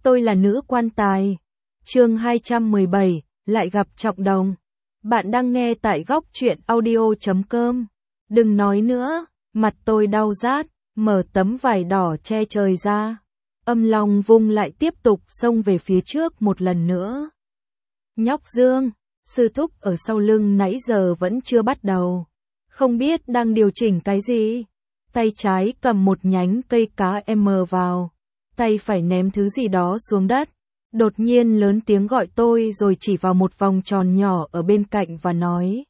Tôi là nữ quan tài. Chương 217, lại gặp Trọng Đồng. Bạn đang nghe tại góc truyện audio.com. Đừng nói nữa, mặt tôi đau rát, mở tấm vải đỏ che trời ra. Âm Long vung lại tiếp tục xông về phía trước một lần nữa. Nhóc Dương, sư thúc ở sau lưng nãy giờ vẫn chưa bắt đầu. Không biết đang điều chỉnh cái gì. Tay trái cầm một nhánh cây cá M vào. Tay phải ném thứ gì đó xuống đất. Đột nhiên lớn tiếng gọi tôi rồi chỉ vào một vòng tròn nhỏ ở bên cạnh và nói.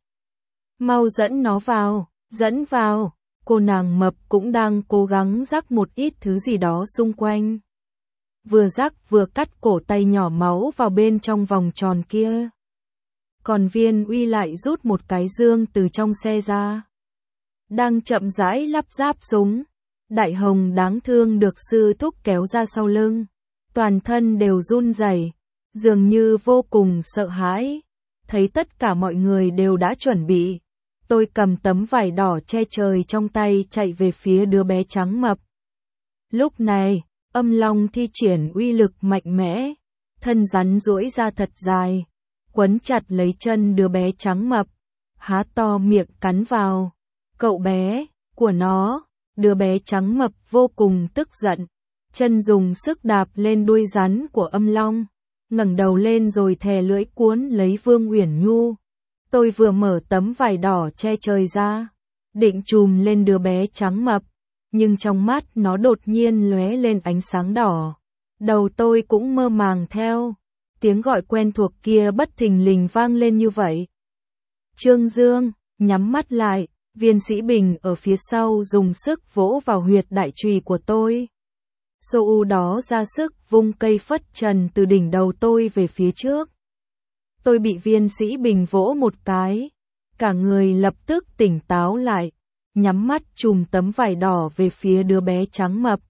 Mau dẫn nó vào, dẫn vào. Cô nàng mập cũng đang cố gắng rắc một ít thứ gì đó xung quanh. Vừa rắc vừa cắt cổ tay nhỏ máu vào bên trong vòng tròn kia. Còn Viên Uy lại rút một cái dương từ trong xe ra. Đang chậm rãi lắp ráp súng. Đại Hồng đáng thương được sư thúc kéo ra sau lưng. Toàn thân đều run rẩy, dường như vô cùng sợ hãi. Thấy tất cả mọi người đều đã chuẩn bị. Tôi cầm tấm vải đỏ che trời trong tay chạy về phía đứa bé trắng mập. Lúc này, Âm Long thi triển uy lực mạnh mẽ. Thân rắn duỗi ra thật dài. Quấn chặt lấy chân đứa bé trắng mập. Há to miệng cắn vào. Cậu bé, của nó. Đứa bé trắng mập vô cùng tức giận. Chân dùng sức đạp lên đuôi rắn của Âm Long. Ngẩng đầu lên rồi thè lưỡi cuốn lấy Vương Uyển Nhu. Tôi vừa mở tấm vải đỏ che trời ra. Định chùm lên đứa bé trắng mập. Nhưng trong mắt nó đột nhiên lóe lên ánh sáng đỏ. Đầu tôi cũng mơ màng theo. Tiếng gọi quen thuộc kia bất thình lình vang lên như vậy. Trương Dương, nhắm mắt lại. Viên Sĩ Bình ở phía sau dùng sức vỗ vào huyệt đại chùy của tôi. Sô U đó ra sức vung cây phất trần từ đỉnh đầu tôi về phía trước. Tôi bị Viên Sĩ Bình vỗ một cái. Cả người lập tức tỉnh táo lại. Nhắm mắt chùm tấm vải đỏ về phía đứa bé trắng mập.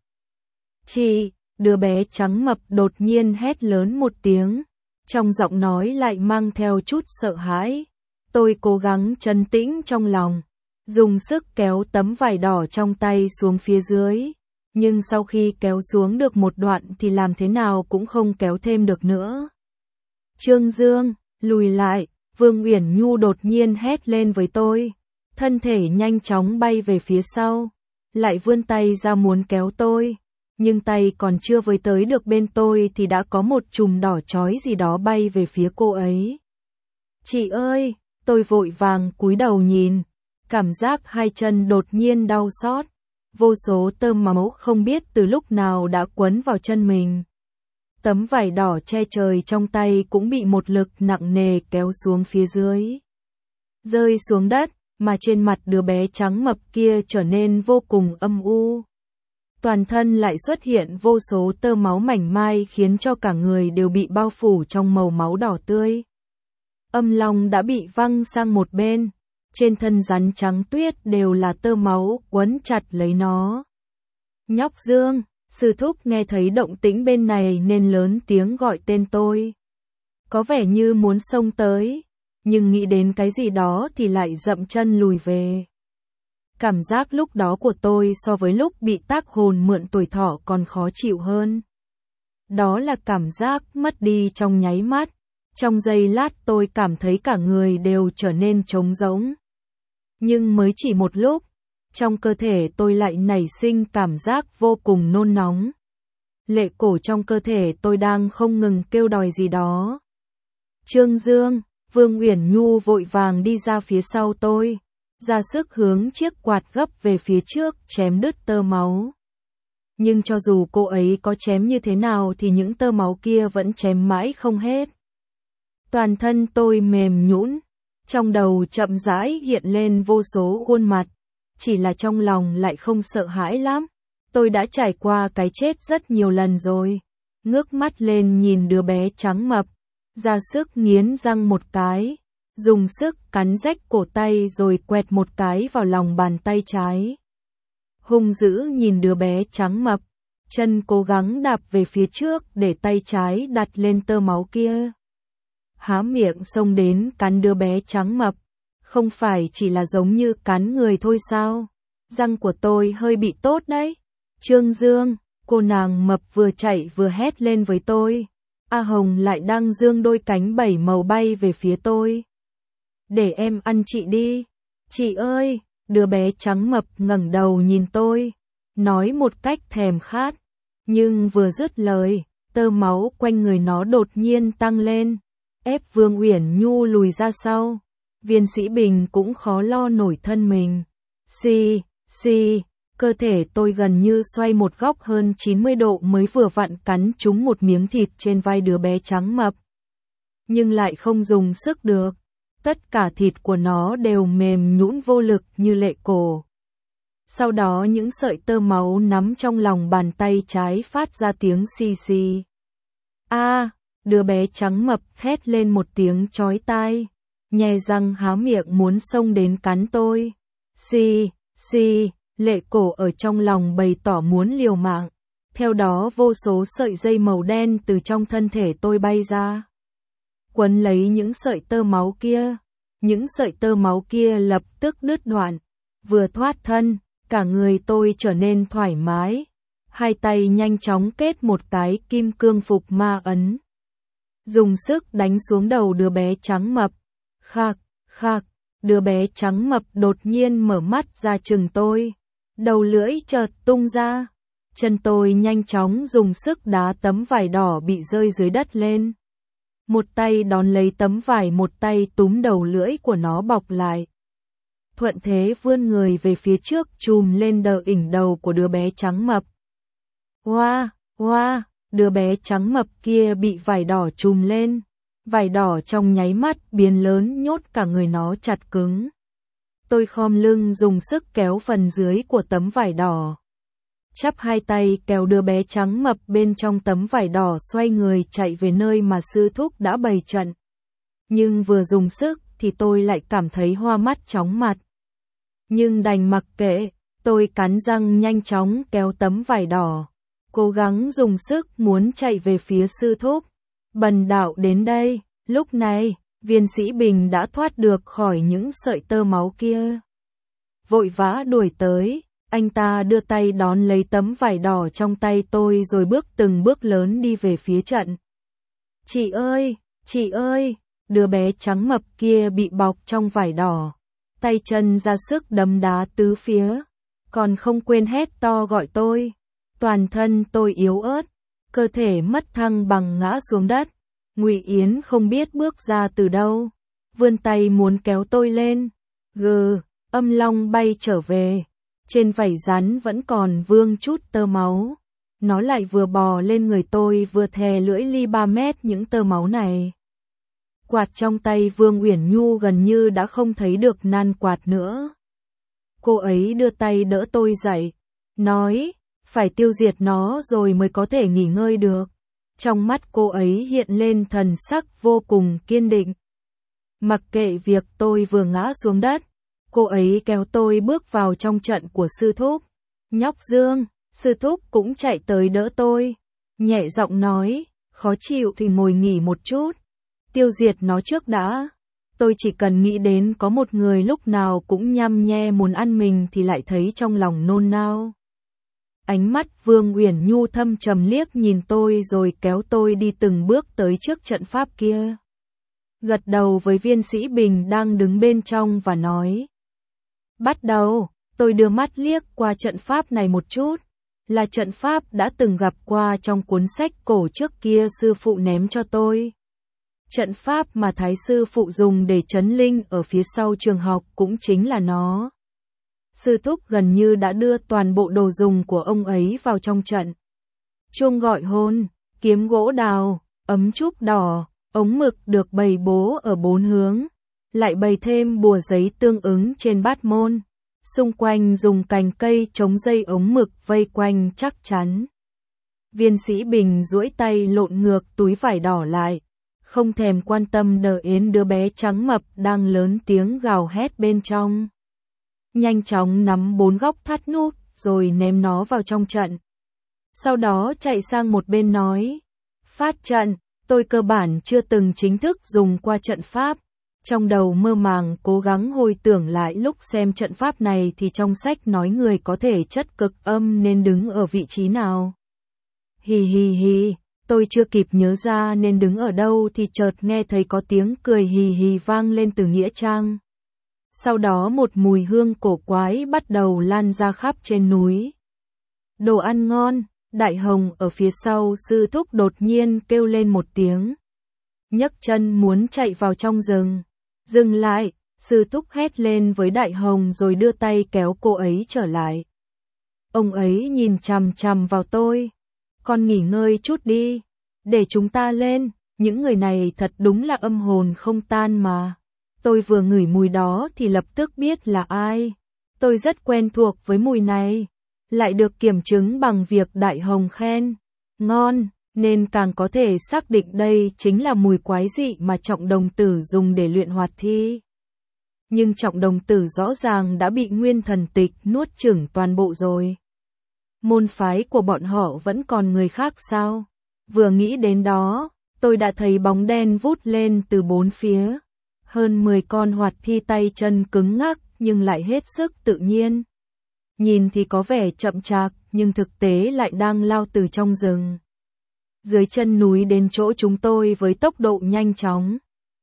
Chị, đứa bé trắng mập đột nhiên hét lớn một tiếng. Trong giọng nói lại mang theo chút sợ hãi. Tôi cố gắng trấn tĩnh trong lòng. Dùng sức kéo tấm vải đỏ trong tay xuống phía dưới. Nhưng sau khi kéo xuống được một đoạn thì làm thế nào cũng không kéo thêm được nữa. Trương Dương, lùi lại, Vương Uyển Nhu đột nhiên hét lên với tôi. Thân thể nhanh chóng bay về phía sau. Lại vươn tay ra muốn kéo tôi. Nhưng tay còn chưa với tới được bên tôi thì đã có một chùm đỏ chói gì đó bay về phía cô ấy. Chị ơi, tôi vội vàng cúi đầu nhìn. Cảm giác hai chân đột nhiên đau xót. Vô số tơ máu không biết từ lúc nào đã quấn vào chân mình. Tấm vải đỏ che trời trong tay cũng bị một lực nặng nề kéo xuống phía dưới. Rơi xuống đất, mà trên mặt đứa bé trắng mập kia trở nên vô cùng âm u. Toàn thân lại xuất hiện vô số tơ máu mảnh mai khiến cho cả người đều bị bao phủ trong màu máu đỏ tươi. Âm Long đã bị văng sang một bên. Trên thân rắn trắng tuyết đều là tơ máu quấn chặt lấy nó. Nhóc Dương, sư thúc nghe thấy động tĩnh bên này nên lớn tiếng gọi tên tôi. Có vẻ như muốn xông tới, nhưng nghĩ đến cái gì đó thì lại dậm chân lùi về. Cảm giác lúc đó của tôi so với lúc bị tác hồn mượn tuổi thọ còn khó chịu hơn. Đó là cảm giác mất đi trong nháy mắt. Trong giây lát tôi cảm thấy cả người đều trở nên trống rỗng. Nhưng mới chỉ một lúc, trong cơ thể tôi lại nảy sinh cảm giác vô cùng nôn nóng. Lệ cổ trong cơ thể tôi đang không ngừng kêu đòi gì đó. Trương Dương, Vương Uyển Nhu vội vàng đi ra phía sau tôi, ra sức hướng chiếc quạt gấp về phía trước chém đứt tơ máu. Nhưng cho dù cô ấy có chém như thế nào thì những tơ máu kia vẫn chém mãi không hết. Toàn thân tôi mềm nhũn. Trong đầu chậm rãi hiện lên vô số khuôn mặt, chỉ là trong lòng lại không sợ hãi lắm. Tôi đã trải qua cái chết rất nhiều lần rồi. Ngước mắt lên nhìn đứa bé trắng mập, ra sức nghiến răng một cái, dùng sức cắn rách cổ tay rồi quẹt một cái vào lòng bàn tay trái. Hung dữ nhìn đứa bé trắng mập, chân cố gắng đạp về phía trước để tay trái đặt lên tơ máu kia. Há miệng xông đến cắn đứa bé trắng mập, không phải chỉ là giống như cắn người thôi sao? Răng của tôi hơi bị tốt đấy. Trương Dương, Cô nàng mập vừa chạy vừa hét lên với tôi. A Hồng lại đang dương đôi cánh 7 màu bay về phía tôi. Để em ăn chị đi. Chị ơi, đứa bé trắng mập ngẩng đầu nhìn tôi, nói một cách thèm khát. Nhưng vừa dứt lời, tơ máu quanh người nó đột nhiên tăng lên, ép Vương Uyển Nhu lùi ra sau. Viên Sĩ Bình cũng khó lo nổi thân mình. Cơ thể tôi gần như xoay một góc hơn 90 độ mới vừa vặn cắn trúng một miếng thịt trên vai đứa bé trắng mập. Nhưng lại không dùng sức được. Tất cả thịt của nó đều mềm nhũn vô lực như lệ cổ. Sau đó những sợi tơ máu nắm trong lòng bàn tay trái phát ra tiếng xì xì. Đứa bé trắng mập hét lên một tiếng chói tai, nhe răng há miệng muốn xông đến cắn tôi. Lệ cổ ở trong lòng bày tỏ muốn liều mạng. Theo đó vô số sợi dây màu đen từ trong thân thể tôi bay ra, quấn lấy những sợi tơ máu kia. Những sợi tơ máu kia lập tức đứt đoạn. Vừa thoát thân, cả người tôi trở nên thoải mái. Hai tay nhanh chóng kết một cái kim cương phục ma ấn, dùng sức đánh xuống đầu đứa bé trắng mập. Khạc, đứa bé trắng mập đột nhiên mở mắt ra chừng tôi. Đầu lưỡi chợt tung ra. Chân tôi nhanh chóng dùng sức đá tấm vải đỏ bị rơi dưới đất lên. Một tay đón lấy tấm vải, một tay túm đầu lưỡi của nó bọc lại. Thuận thế vươn người về phía trước chùm lên đỉnh đầu của đứa bé trắng mập. Đứa bé trắng mập kia bị vải đỏ chùm lên. Vải đỏ trong nháy mắt biến lớn nhốt cả người nó chặt cứng. Tôi khom lưng dùng sức kéo phần dưới của tấm vải đỏ. Chắp hai tay kéo đứa bé trắng mập bên trong tấm vải đỏ xoay người chạy về nơi mà sư thúc đã bày trận. Nhưng vừa dùng sức thì tôi lại cảm thấy hoa mắt chóng mặt. Nhưng đành mặc kệ, tôi cắn răng nhanh chóng kéo tấm vải đỏ, cố gắng dùng sức muốn chạy về phía sư thúc. Bần đạo đến đây. Lúc này, Viên Sĩ Bình đã thoát được khỏi những sợi tơ máu kia, vội vã đuổi tới. Anh ta đưa tay đón lấy tấm vải đỏ trong tay tôi rồi từng bước lớn đi về phía trận. Chị ơi, đứa bé trắng mập kia bị bọc trong vải đỏ, tay chân ra sức đấm đá tứ phía, còn không quên hét to gọi tôi. Toàn thân tôi yếu ớt, cơ thể mất thăng bằng ngã xuống đất. Ngụy Yến không biết bước ra từ đâu, vươn tay muốn kéo tôi lên. Âm long bay trở về. Trên vảy rắn vẫn còn vương chút tơ máu. Nó lại vừa bò lên người tôi vừa thè lưỡi li 3 mét những tơ máu này. Quạt trong tay Vương Uyển Nhu gần như đã không thấy được nan quạt nữa. Cô ấy đưa tay đỡ tôi dậy, nói, phải tiêu diệt nó rồi mới có thể nghỉ ngơi được. Trong mắt cô ấy hiện lên thần sắc vô cùng kiên định. Mặc kệ việc tôi vừa ngã xuống đất, cô ấy kéo tôi bước vào trong trận của sư thúc. Nhóc Dương, sư thúc cũng chạy tới đỡ tôi, nhẹ giọng nói, khó chịu thì ngồi nghỉ một chút, tiêu diệt nó trước đã. Tôi chỉ cần nghĩ đến có một người lúc nào cũng nhăm nhe muốn ăn mình thì lại thấy trong lòng nôn nao. Ánh mắt Vương Uyển Nhu thâm trầm liếc nhìn tôi rồi kéo tôi đi từng bước tới trước trận pháp kia. Gật đầu với Viên Sĩ Bình đang đứng bên trong và nói, bắt đầu. Tôi đưa mắt liếc qua trận pháp này một chút, là trận pháp đã từng gặp qua trong cuốn sách cổ trước kia sư phụ ném cho tôi. Trận pháp mà Thái sư phụ dùng để trấn linh ở phía sau trường học cũng chính là nó. Sư thúc gần như đã đưa toàn bộ đồ dùng của ông ấy vào trong trận. Chuông gọi hôn, kiếm gỗ đào, ấm trúc đỏ, ống mực được bày bố ở 4 hướng, lại bày thêm bùa giấy tương ứng trên bát môn. Xung quanh dùng cành cây chống dây ống mực vây quanh chắc chắn. Viên Sĩ Bình duỗi tay lộn ngược túi vải đỏ lại, không thèm quan tâm đến đứa bé trắng mập đang lớn tiếng gào hét bên trong. Nhanh chóng nắm 4 góc thắt nút rồi ném nó vào trong trận. Sau đó chạy sang một bên nói, phát trận. Tôi cơ bản chưa từng chính thức dùng qua trận pháp. Trong đầu mơ màng cố gắng hồi tưởng lại lúc xem trận pháp này thì trong sách nói người có thể chất cực âm nên đứng ở vị trí nào. Hì hì hì, tôi chưa kịp nhớ ra nên đứng ở đâu thì chợt nghe thấy có tiếng cười hì hì vang lên từ nghĩa trang. Sau đó một mùi hương cổ quái bắt đầu lan ra khắp trên núi. Đồ ăn ngon, Đại Hồng ở phía sau sư thúc đột nhiên kêu lên một tiếng. Nhấc chân muốn chạy vào trong rừng. Dừng lại, sư thúc hét lên với Đại Hồng rồi đưa tay kéo cô ấy trở lại. Ông ấy nhìn chằm chằm vào tôi. Con nghỉ ngơi chút đi, để chúng ta lên, những người này thật đúng là âm hồn không tan mà. Tôi vừa ngửi mùi đó thì lập tức biết là ai. Tôi rất quen thuộc với mùi này, lại được kiểm chứng bằng việc Đại Hồng khen ngon, nên càng có thể xác định đây chính là mùi quái dị mà Trọng Đồng Tử dùng để luyện hoạt thi. Nhưng Trọng Đồng Tử rõ ràng đã bị Nguyên Thần Tịch nuốt chửng toàn bộ rồi. Môn phái của bọn họ vẫn còn người khác sao? Vừa nghĩ đến đó, tôi đã thấy bóng đen vút lên từ bốn phía. Hơn 10 con hoạt thi tay chân cứng ngắc nhưng lại hết sức tự nhiên. Nhìn thì có vẻ chậm chạp nhưng thực tế lại đang lao từ trong rừng. Dưới chân núi đến chỗ chúng tôi với tốc độ nhanh chóng.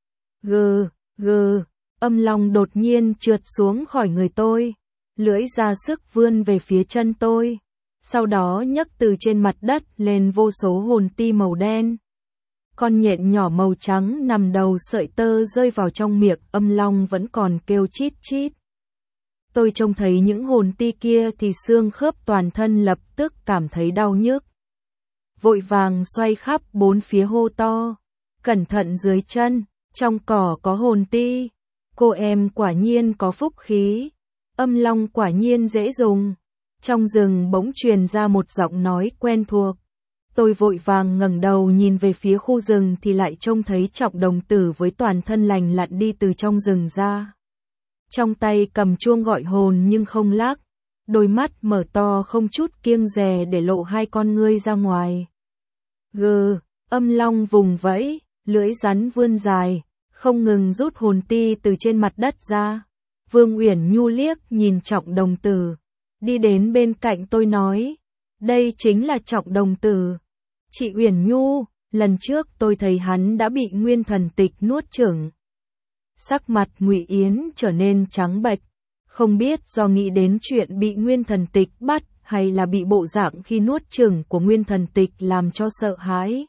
Gừ, gừ, âm long đột nhiên trượt xuống khỏi người tôi. Lưỡi ra sức vươn về phía chân tôi. Sau đó nhấc từ trên mặt đất lên vô số hồn ti màu đen. Con nhện nhỏ màu trắng nằm đầu sợi tơ rơi vào trong miệng âm long vẫn còn kêu chít chít. Tôi trông thấy những hồn ti kia thì xương khớp toàn thân lập tức cảm thấy đau nhức. Vội vàng xoay khắp bốn phía hô to. Cẩn thận dưới chân, trong cỏ có hồn ti. Cô em quả nhiên có phúc khí. Âm long quả nhiên dễ dùng. Trong rừng bỗng truyền ra một giọng nói quen thuộc. Tôi vội vàng ngẩng đầu nhìn về phía khu rừng thì lại trông thấy Trọng Đồng Tử với toàn thân lành lặn đi từ trong rừng ra. Trong tay cầm chuông gọi hồn nhưng không lắc, đôi mắt mở to không chút kiêng dè để lộ hai con ngươi ra ngoài. Gừ, âm long vùng vẫy, lưỡi rắn vươn dài, không ngừng rút hồn ti từ trên mặt đất ra. Vương Uyển Nhu liếc nhìn Trọng Đồng Tử, đi đến bên cạnh tôi nói, đây chính là Trọng Đồng Tử. Chị Uyển Nhu, lần trước tôi thấy hắn đã bị Nguyên Thần Tịch nuốt chửng. Sắc mặt Ngụy Yến trở nên trắng bệch, không biết do nghĩ đến chuyện bị Nguyên Thần Tịch bắt hay là bị bộ dạng khi nuốt chửng của Nguyên Thần Tịch làm cho sợ hãi.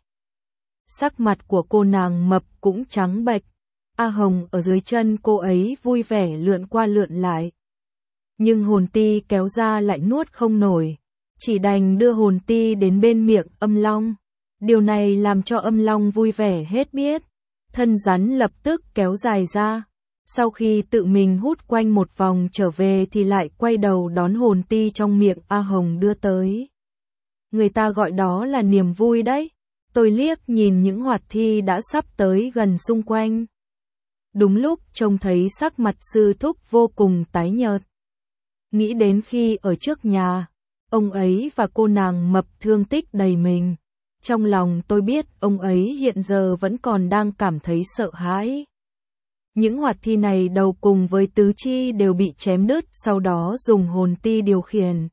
Sắc mặt của cô nàng mập cũng trắng bệch. A Hồng ở dưới chân cô ấy vui vẻ lượn qua lượn lại. Nhưng hồn ti kéo ra lại nuốt không nổi, chỉ đành đưa hồn ti đến bên miệng âm long. Điều này làm cho âm long vui vẻ hết biết. Thân rắn lập tức kéo dài ra. Sau khi tự mình hút quanh một vòng trở về thì lại quay đầu đón hồn ti trong miệng A Hồng đưa tới. Người ta gọi đó là niềm vui đấy. Tôi liếc nhìn những hoạt thi đã sắp tới gần xung quanh. Đúng lúc trông thấy sắc mặt sư thúc vô cùng tái nhợt. Nghĩ đến khi ở trước nhà, ông ấy và cô nàng mập thương tích đầy mình. Trong lòng tôi biết ông ấy hiện giờ vẫn còn đang cảm thấy sợ hãi. Những hoạt thi này đầu cùng với tứ chi đều bị chém đứt, sau đó dùng hồn ti điều khiển.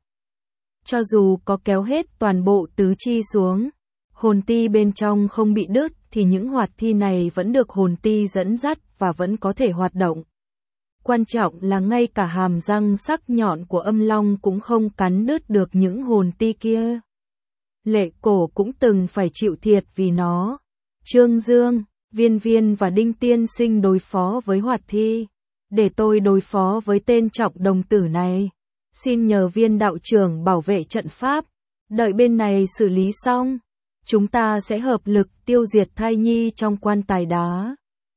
Cho dù có kéo hết toàn bộ tứ chi xuống, hồn ti bên trong không bị đứt thì những hoạt thi này vẫn được hồn ti dẫn dắt và vẫn có thể hoạt động. Quan trọng là ngay cả hàm răng sắc nhọn của âm long cũng không cắn đứt được những hồn ti kia. Lệ Cổ cũng từng phải chịu thiệt vì nó. Trương Dương, Viên Viên và Đinh Tiên Sinh đối phó với hoạt thi. Để tôi đối phó với tên Trọng Đồng Tử này. Xin nhờ Viên đạo trưởng bảo vệ trận pháp. Đợi bên này xử lý xong, chúng ta sẽ hợp lực tiêu diệt thai nhi trong quan tài đá.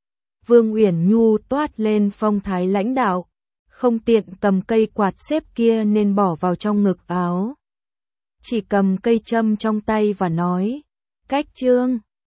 Vương Uyển Nhu toát lên phong thái lãnh đạo. Không tiện cầm cây quạt xếp kia nên bỏ vào trong ngực áo. Chỉ cầm cây châm trong tay và nói, cách Trương.